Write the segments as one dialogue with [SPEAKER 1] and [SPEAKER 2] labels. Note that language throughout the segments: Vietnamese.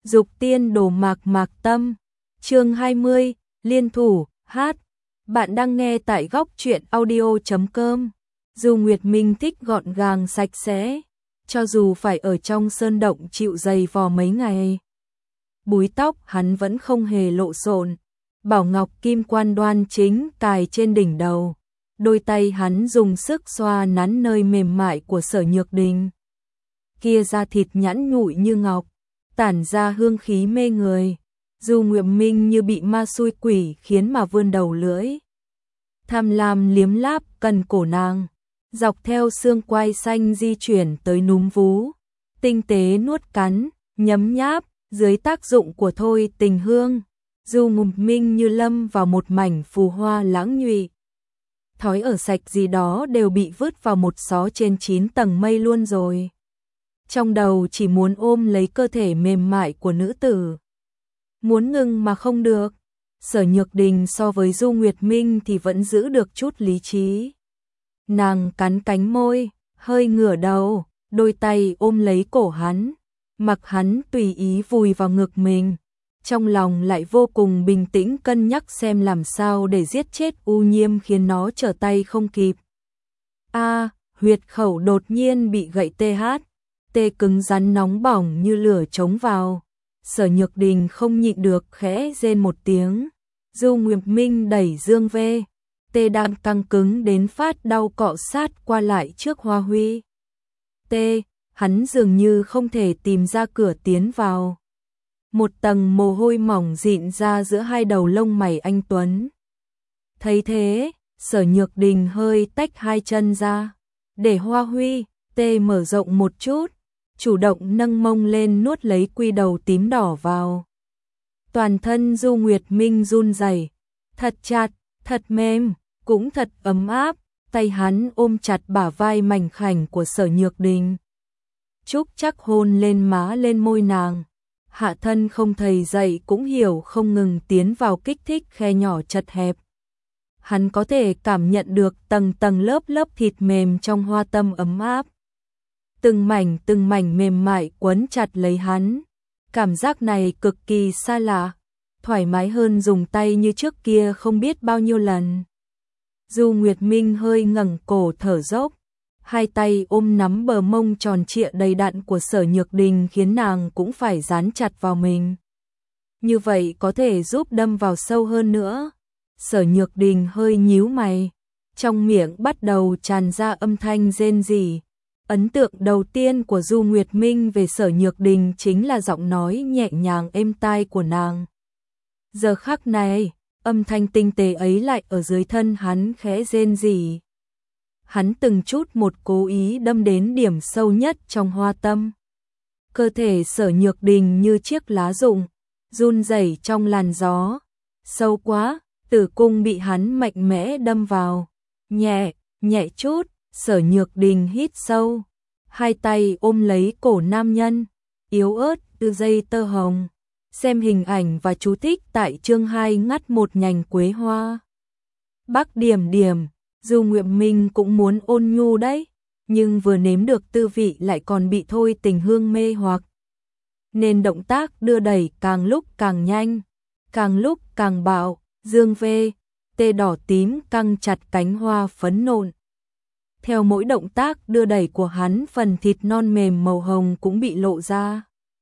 [SPEAKER 1] Dục tiên đồ mạc mạc tâm. Chương 20, liên thủ, hát. Bạn đang nghe tại góc truyện audio.com. Du Nguyệt Minh thích gọn gàng sạch sẽ, cho dù phải ở trong sơn động chịu giày vò mấy ngày. Búi tóc hắn vẫn không hề lộ xộn, bảo ngọc kim quan đoan chính cài trên đỉnh đầu. Đôi tay hắn dùng sức xoa nắn nơi mềm mại của Sở Nhược Đình. Kia da thịt nhẵn nhụi như ngọc, tản ra hương khí mê người. Du Nguyệt Minh như bị ma xui quỷ khiến mà vươn đầu lưỡi. Tham lam liếm láp cần cổ nàng, dọc theo xương quai xanh di chuyển tới núm vú. Tinh tế nuốt cắn, nhấm nháp, dưới tác dụng của thôi tình hương. Du Nguyệt Minh như lâm vào một mảnh phù hoa lãng nhụy. Thói ở sạch gì đó đều bị vứt vào một xó trên 9 tầng mây luôn rồi. Trong đầu chỉ muốn ôm lấy cơ thể mềm mại của nữ tử. Muốn ngừng mà không được. Sở Nhược Đình so với Du Nguyệt Minh thì vẫn giữ được chút lý trí. Nàng cắn cánh môi, hơi ngửa đầu, đôi tay ôm lấy cổ hắn, mặc hắn tùy ý vùi vào ngực mình. Trong lòng lại vô cùng bình tĩnh cân nhắc xem làm sao để giết chết U Nhiêm khiến nó trở tay không kịp. Huyệt khẩu đột nhiên bị gậy tê cứng rắn nóng bỏng như lửa chống vào. Sở Nhược Đình không nhịn được khẽ rên một tiếng. Du Nguyệt Minh đẩy dương về, tê đang căng cứng đến phát đau cọ sát qua lại trước Hoa Huy. Hắn dường như không thể tìm ra cửa tiến vào. Một tầng mồ hôi mỏng dịn ra giữa hai đầu lông mày anh tuấn. Thấy thế, Sở Nhược Đình hơi tách hai chân ra, để Hoa Huy mở rộng một chút, chủ động nâng mông lên nuốt lấy quy đầu tím đỏ vào. Toàn thân Du Nguyệt Minh run rẩy, thật chặt, thật mềm, cũng thật ấm áp. Tay hắn ôm chặt bả vai mảnh khảnh của Sở Nhược Đình. Chúc chắc hôn lên má lên môi nàng. Hạ thân không thầy dạy cũng hiểu không ngừng tiến vào kích thích khe nhỏ chật hẹp. Hắn có thể cảm nhận được tầng tầng lớp lớp thịt mềm trong hoa tâm ấm áp. Từng mảnh mềm mại quấn chặt lấy hắn. Cảm giác này cực kỳ xa lạ, thoải mái hơn dùng tay như trước kia không biết bao nhiêu lần. Du Nguyệt Minh hơi ngẩng cổ thở dốc, hai tay ôm nắm bờ mông tròn trịa đầy đặn của Sở Nhược Đình khiến nàng cũng phải dán chặt vào mình. Như vậy có thể giúp đâm vào sâu hơn nữa. Sở Nhược Đình hơi nhíu mày, trong miệng bắt đầu tràn ra âm thanh rên rỉ. Ấn tượng đầu tiên của Du Nguyệt Minh về Sở Nhược Đình chính là giọng nói nhẹ nhàng êm tai của nàng. Giờ khắc này, âm thanh tinh tế ấy lại ở dưới thân hắn khẽ rên rỉ. Hắn từng chút một cố ý đâm đến điểm sâu nhất trong hoa tâm. Cơ thể Sở Nhược Đình như chiếc lá rụng, run rẩy trong làn gió. Sâu quá, tử cung bị hắn mạnh mẽ đâm vào. Nhẹ chút, Sở Nhược Đình hít sâu. Hai tay ôm lấy cổ nam nhân, yếu ớt từ dây tơ hồng. Xem hình ảnh và chú thích tại chương 2 ngắt một nhành quế hoa. Bác Điểm Điểm, Du Nguyệt Minh cũng muốn ôn nhu đấy, nhưng vừa nếm được tư vị lại còn bị thôi tình hương mê hoặc. Nên động tác đưa đẩy càng lúc càng nhanh, càng lúc càng bạo, dương về, tê đỏ tím căng chặt cánh hoa phấn nộn. Theo mỗi động tác đưa đẩy của hắn, phần thịt non mềm màu hồng cũng bị lộ ra.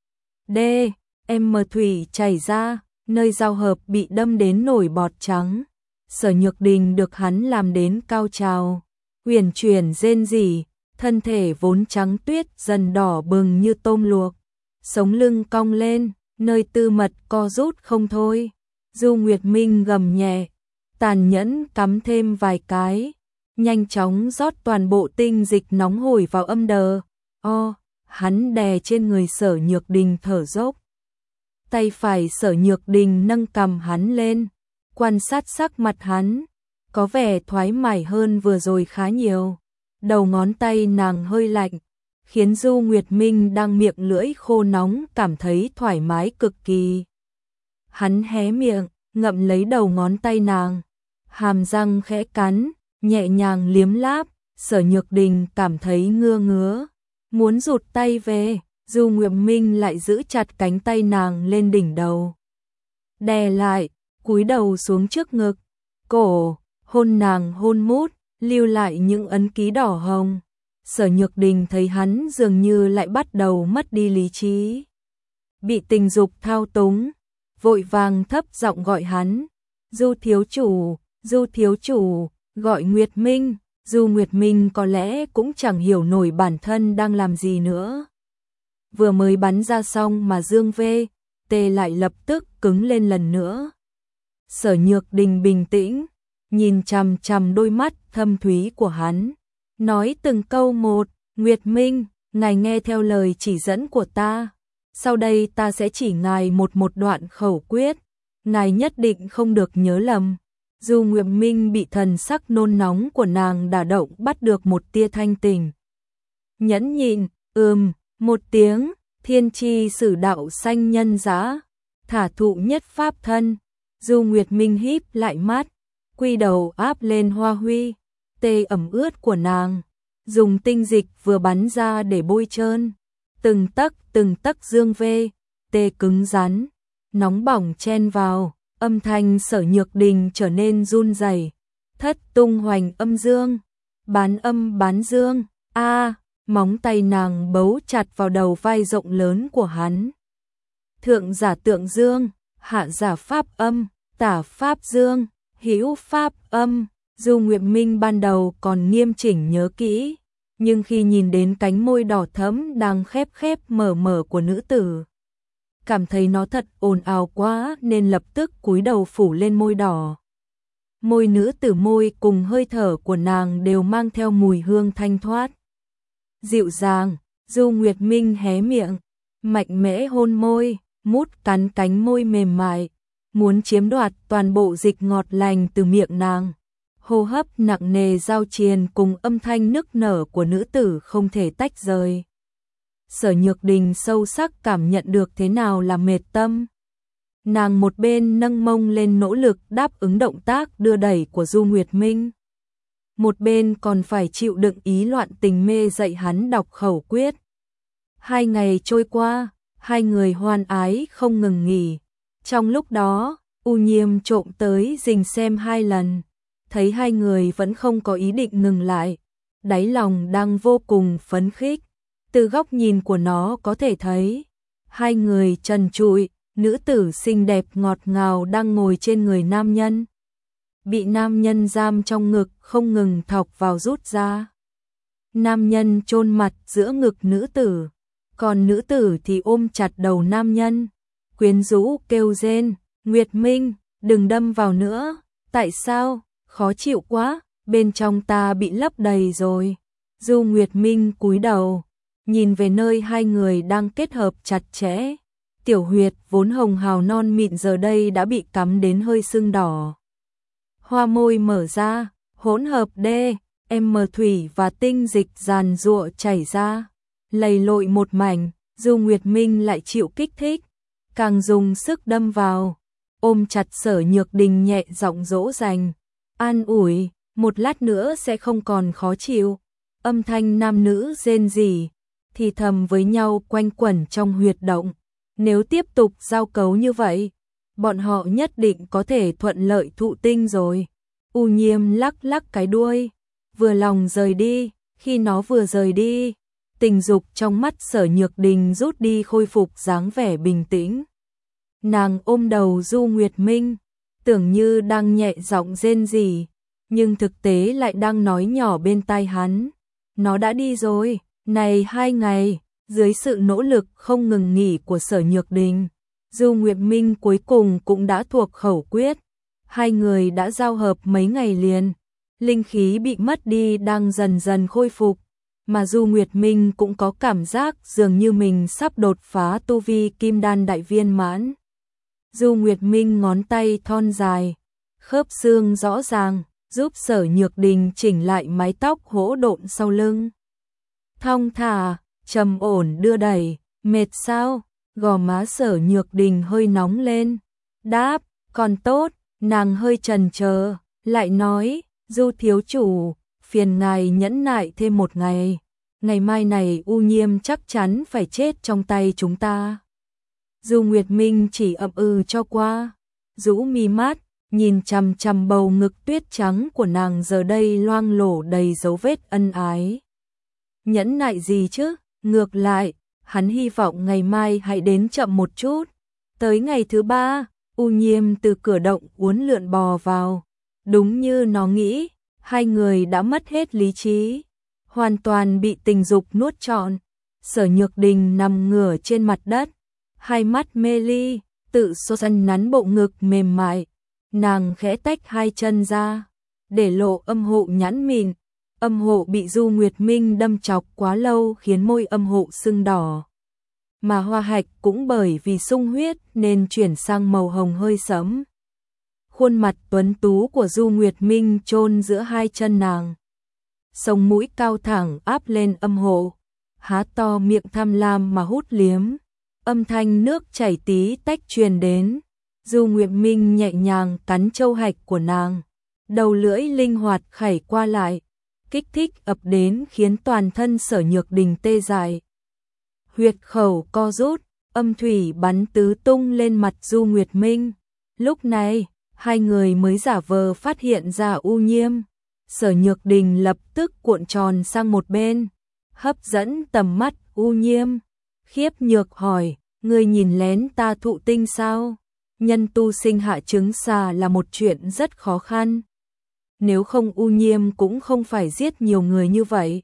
[SPEAKER 1] Thủy chảy ra, nơi giao hợp bị đâm đến nổi bọt trắng. Sở Nhược Đình được hắn làm đến cao trào, uyển chuyển rên rỉ, thân thể vốn trắng tuyết dần đỏ bừng như tôm luộc, sống lưng cong lên, nơi tư mật co rút không thôi. Du Nguyệt Minh gầm nhẹ, tàn nhẫn cắm thêm vài cái, nhanh chóng rót toàn bộ tinh dịch nóng hổi vào âm đờ. Hắn đè trên người Sở Nhược Đình thở dốc. Tay phải Sở Nhược Đình nâng cằm hắn lên, quan sát sắc mặt hắn, có vẻ thoải mái hơn vừa rồi khá nhiều. Đầu ngón tay nàng hơi lạnh, khiến Du Nguyệt Minh đang miệng lưỡi khô nóng cảm thấy thoải mái cực kỳ. Hắn hé miệng, ngậm lấy đầu ngón tay nàng, hàm răng khẽ cắn, nhẹ nhàng liếm láp. Sở Nhược Đình cảm thấy ngứa, muốn rụt tay về, Du Nguyệt Minh lại giữ chặt cánh tay nàng lên đỉnh đầu. Đè lại, cúi đầu xuống trước ngực, cổ, hôn nàng hôn mút, lưu lại những ấn ký đỏ hồng. Sở Nhược Đình thấy hắn dường như lại bắt đầu mất đi lý trí. Bị tình dục thao túng, vội vàng thấp giọng gọi hắn. Du thiếu chủ, gọi Nguyệt Minh. Du Nguyệt Minh có lẽ cũng chẳng hiểu nổi bản thân đang làm gì nữa. Vừa mới bắn ra xong mà Dương V.T lại lập tức cứng lên lần nữa. Sở Nhược Đình bình tĩnh, nhìn chằm chằm đôi mắt thâm thúy của hắn, nói từng câu một. Nguyệt Minh, ngài nghe theo lời chỉ dẫn của ta. Sau đây ta sẽ chỉ ngài một đoạn khẩu quyết. Ngài nhất định không được nhớ lầm. Du Nguyệt Minh bị thần sắc nôn nóng của nàng đả động bắt được một tia thanh tỉnh. Nhẫn nhịn, một tiếng, thiên chi sử đạo sanh nhân giá, thả thụ nhất pháp thân. Du Nguyệt Minh híp lại mắt, quy đầu áp lên hoa huy, tê ẩm ướt của nàng, dùng tinh dịch vừa bắn ra để bôi trơn. Từng tấc Dương V.T cứng rắn, nóng bỏng chen vào, âm thanh Sở Nhược Đình trở nên run rẩy. Thất tung hoành âm dương, bán âm bán dương, móng tay nàng bấu chặt vào đầu vai rộng lớn của hắn. Thượng giả tượng dương, hạ giả pháp âm, tả pháp dương, hữu pháp âm. Du Nguyệt Minh ban đầu còn nghiêm chỉnh nhớ kỹ, nhưng khi nhìn đến cánh môi đỏ thẫm đang khép mở của nữ tử, cảm thấy nó thật ồn ào quá nên lập tức cúi đầu phủ lên môi đỏ. Môi nữ tử môi cùng hơi thở của nàng đều mang theo mùi hương thanh thoát, dịu dàng. Du Nguyệt Minh hé miệng, mạnh mẽ hôn môi, mút cắn cánh môi mềm mại, muốn chiếm đoạt toàn bộ dịch ngọt lành từ miệng nàng. Hô hấp nặng nề giao triền cùng âm thanh nức nở của nữ tử không thể tách rời. Sở Nhược Đình sâu sắc cảm nhận được thế nào là mệt tâm. Nàng một bên nâng mông lên nỗ lực đáp ứng động tác đưa đẩy của Du Nguyệt Minh, một bên còn phải chịu đựng ý loạn tình mê dạy hắn đọc khẩu quyết. 2 ngày trôi qua, hai người hoan ái không ngừng nghỉ. Trong lúc đó, U Nhiêm trộm tới rình xem 2 lần, thấy hai người vẫn không có ý định ngừng lại, đáy lòng đang vô cùng phấn khích. Từ góc nhìn của nó có thể thấy, hai người trần trụi, nữ tử xinh đẹp ngọt ngào đang ngồi trên người nam nhân, bị nam nhân giam trong ngực không ngừng thọc vào rút ra. Nam nhân chôn mặt giữa ngực nữ tử, còn nữ tử thì ôm chặt đầu nam nhân, quyến rũ kêu rên, Nguyệt Minh, đừng đâm vào nữa. Tại sao? Khó chịu quá, bên trong ta bị lấp đầy rồi. Du Nguyệt Minh cúi đầu, nhìn về nơi hai người đang kết hợp chặt chẽ. Tiểu huyệt vốn hồng hào non mịn giờ đây đã bị cắm đến hơi sưng đỏ. Hoa môi mở ra, hỗn hợp D.M thủy và tinh dịch giàn giụa chảy ra, lầy lội một mảnh. Du Nguyệt Minh lại chịu kích thích, càng dùng sức đâm vào, ôm chặt Sở Nhược Đình nhẹ giọng dỗ dành, an ủi, một lát nữa sẽ không còn khó chịu. Âm thanh nam nữ rên rỉ, thì thầm với nhau quanh quẩn trong huyệt động. Nếu tiếp tục giao cấu như vậy, bọn họ nhất định có thể thuận lợi thụ tinh rồi. U Nhiêm lắc lắc cái đuôi, vừa lòng rời đi. Khi nó vừa rời đi, tình dục trong mắt Sở Nhược Đình rút đi khôi phục dáng vẻ bình tĩnh. Nàng ôm đầu Du Nguyệt Minh, tưởng như đang nhẹ giọng rên rỉ, nhưng thực tế lại đang nói nhỏ bên tai hắn. Nó đã đi rồi. Này 2 ngày, dưới sự nỗ lực không ngừng nghỉ của Sở Nhược Đình, Du Nguyệt Minh cuối cùng cũng đã thuộc khẩu quyết. Hai người đã giao hợp mấy ngày liền, linh khí bị mất đi đang dần dần khôi phục, mà Du Nguyệt Minh cũng có cảm giác dường như mình sắp đột phá tu vi kim đan đại viên mãn. Du Nguyệt Minh ngón tay thon dài, khớp xương rõ ràng, giúp Sở Nhược Đình chỉnh lại mái tóc hỗn độn sau lưng. Thong thả, trầm ổn đưa đẩy, mệt sao? Gò má Sở Nhược Đình hơi nóng lên. Đáp, còn tốt. Nàng hơi chần chờ, lại nói, Du thiếu chủ, phiền ngài nhẫn nại thêm 1 ngày. ngày mai này U Nhiêm chắc chắn phải chết trong tay chúng ta. Du Nguyệt Minh chỉ ậm ừ cho qua, rũ mi mắt, nhìn chằm chằm bầu ngực tuyết trắng của nàng giờ đây loang lổ đầy dấu vết ân ái. Nhẫn nại gì chứ, ngược lại, hắn hy vọng ngày mai hãy đến chậm một chút. Tới ngày thứ 3, U Nhiêm từ cửa động uốn lượn bò vào. Đúng như nó nghĩ, hai người đã mất hết lý trí, hoàn toàn bị tình dục nuốt trọn. Sở Nhược Đình nằm ngửa trên mặt đất, hai mắt mê ly, tự săn nắn bộ ngực mềm mại. Nàng khẽ tách hai chân ra, để lộ âm hộ nhẵn mịn. Âm hộ bị Du Nguyệt Minh đâm chọc quá lâu khiến môi âm hộ sưng đỏ. Mà hoa hạch cũng bởi vì sung huyết nên chuyển sang màu hồng hơi sẫm. Khuôn mặt tuấn tú của Du Nguyệt Minh chôn giữa hai chân nàng. Sống mũi cao thẳng áp lên âm hộ, há to miệng tham lam mà hút liếm. Âm thanh nước chảy tí tách truyền đến. Du Nguyệt Minh nhẹ nhàng cắn châu hạch của nàng, đầu lưỡi linh hoạt khẩy qua lại, kích thích ập đến khiến toàn thân Sở Nhược Đình tê dại. Huyệt khẩu co rút, âm thủy bắn tứ tung lên mặt Du Nguyệt Minh. Lúc này, hai người mới giả vờ phát hiện ra U Nhiêm. Sở Nhược Đình lập tức cuộn tròn sang một bên, hấp dẫn tầm mắt U Nhiêm. Khiếp nhược hỏi, ngươi nhìn lén ta thụ tinh sao? Nhân tu sinh hạ trứng xà là một chuyện rất khó khăn. Nếu không U Nhiêm cũng không phải giết nhiều người như vậy.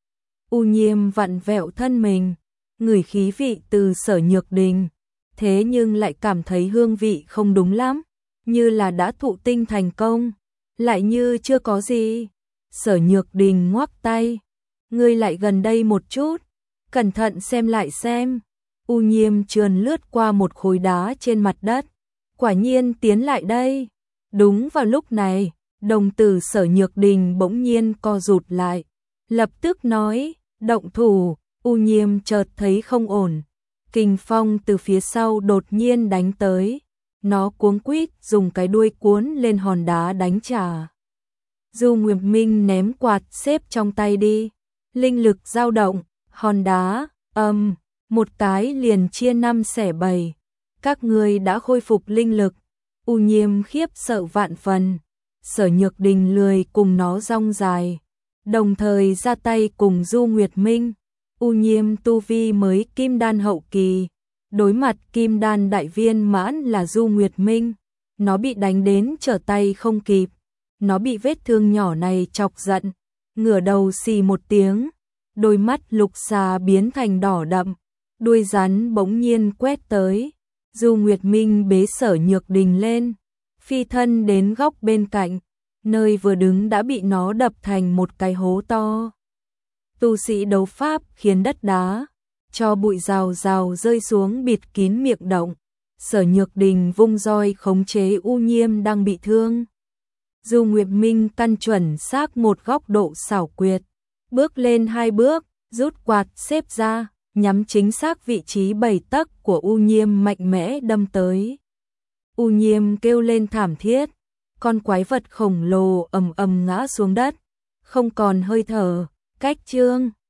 [SPEAKER 1] U Nhiêm vặn vẹo thân mình, ngửi khí vị từ Sở Nhược Đình, thế nhưng lại cảm thấy hương vị không đúng lắm, như là đã thụ tinh thành công, lại như chưa có gì. Sở Nhược Đình ngoắc tay, ngươi lại gần đây một chút, cẩn thận xem lại xem. U Nhiêm trườn lướt qua một khối đá trên mặt đất, quả nhiên tiến lại đây. Đúng vào lúc này, đồng tử Sở Nhược Đình bỗng nhiên co rụt lại, lập tức nói, động thủ. U Nhiêm chợt thấy không ổn, kình phong từ phía sau đột nhiên đánh tới, nó cuống quýt dùng cái đuôi cuốn lên hòn đá đánh trả. Du Nguyệt Minh ném quạt xếp trong tay đi, linh lực dao động, hòn đá, một cái liền chia 5 xẻ 7. Các ngươi đã khôi phục linh lực. U Nhiêm khiếp sợ vạn phần. Sở Nhược Đình lười cùng nó rong dài, đồng thời ra tay cùng Du Nguyệt Minh. U Nhiêm tu vi mới kim đan hậu kỳ, đối mặt kim đan đại viên mãn là Du Nguyệt Minh, nó bị đánh đến trở tay không kịp. Nó bị vết thương nhỏ này chọc giận, ngửa đầu xì một tiếng, đôi mắt lục xà biến thành đỏ đậm, đuôi rắn bỗng nhiên quét tới. Du Nguyệt Minh bế Sở Nhược Đình lên, phi thân đến góc bên cạnh, nơi vừa đứng đã bị nó đập thành một cái hố to. Tu sĩ đấu pháp khiến đất đá, cho bụi rào rào rơi xuống bịt kín miệng động. Sở Nhược Đình vung roi khống chế U Nhiêm đang bị thương. Du Nguyệt Minh căn chuẩn xác một góc độ xảo quyệt, bước lên 2 bước, rút quạt xếp ra, nhắm chính xác vị trí 7 tấc của U Nhiêm mạnh mẽ đâm tới. U Nhiêm kêu lên thảm thiết, con quái vật khổng lồ ầm ầm ngã xuống đất, không còn hơi thở. Cách chương